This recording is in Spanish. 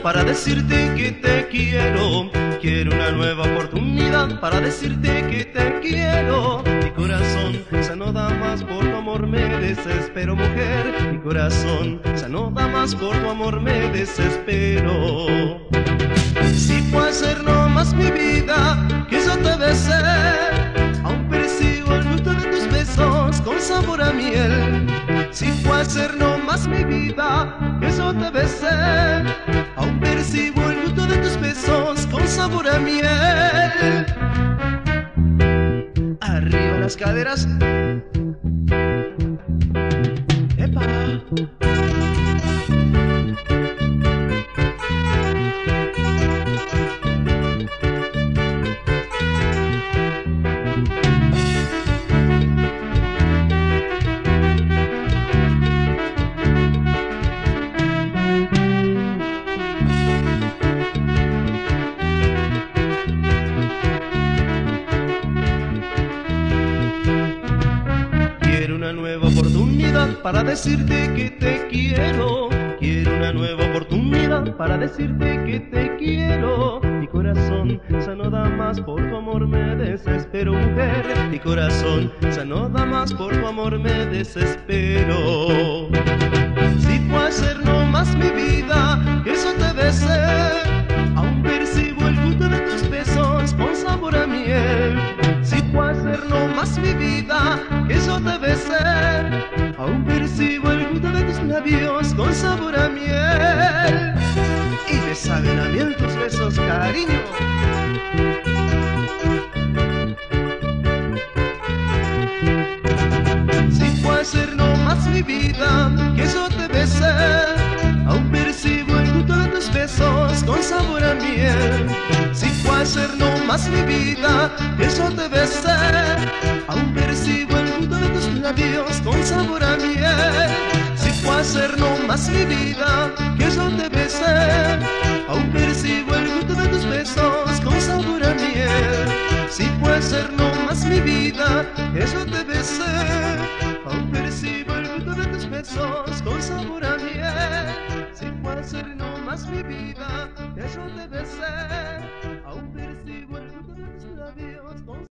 para decirte que te quiero. Quiero una nueva oportunidad para decirte que te quiero. Mi corazón ya no da más por tu amor, me desespero, mujer. Mi corazón ya no da más por tu amor, me desespero. Si puede ser nomás mi vida que yo te besé, aún percibo el gusto de tus besos con sabor a miel. Si puede ser nomás mi vida que yo te besé, aún percibo el gusto de tus besos con sabor a miel. Arriba las caderas. ¡Epa! Una nueva oportunidad para decirte que te quiero. Quiero una nueva oportunidad para decirte que te quiero. Mi corazón ya no da más por tu amor, me desespero, mujer. Mi corazón ya no da más por tu amor, me desespero. Si puede ser nomás mi vida que yo te besé, aún percibo el gusto de tus besos con sabor a miel. Si puede ser nomás mi vida que yo te besé, aún percibo el gusto de tus labios con sabor a miel. Y me saben a miel tus besos, cariño. Si puede ser nomás mi vida que yo te besé, aún percibo el gusto de tus besos con sabor a miel. Si puede ser nomás mi vida que yo te besé, aún percibo el gusto de tus labios con sabor a miel. Si puede ser nomás mi vida que yo te besé, aún percibo el gusto de tus besos con sabor a miel. Si puede ser nomás mi vida que yo te besé, aún percibo el gusto de tus besos con sabor a miel. Si puede ser nomás mi vida que yo te besé, aún percibo el gusto de tus labios con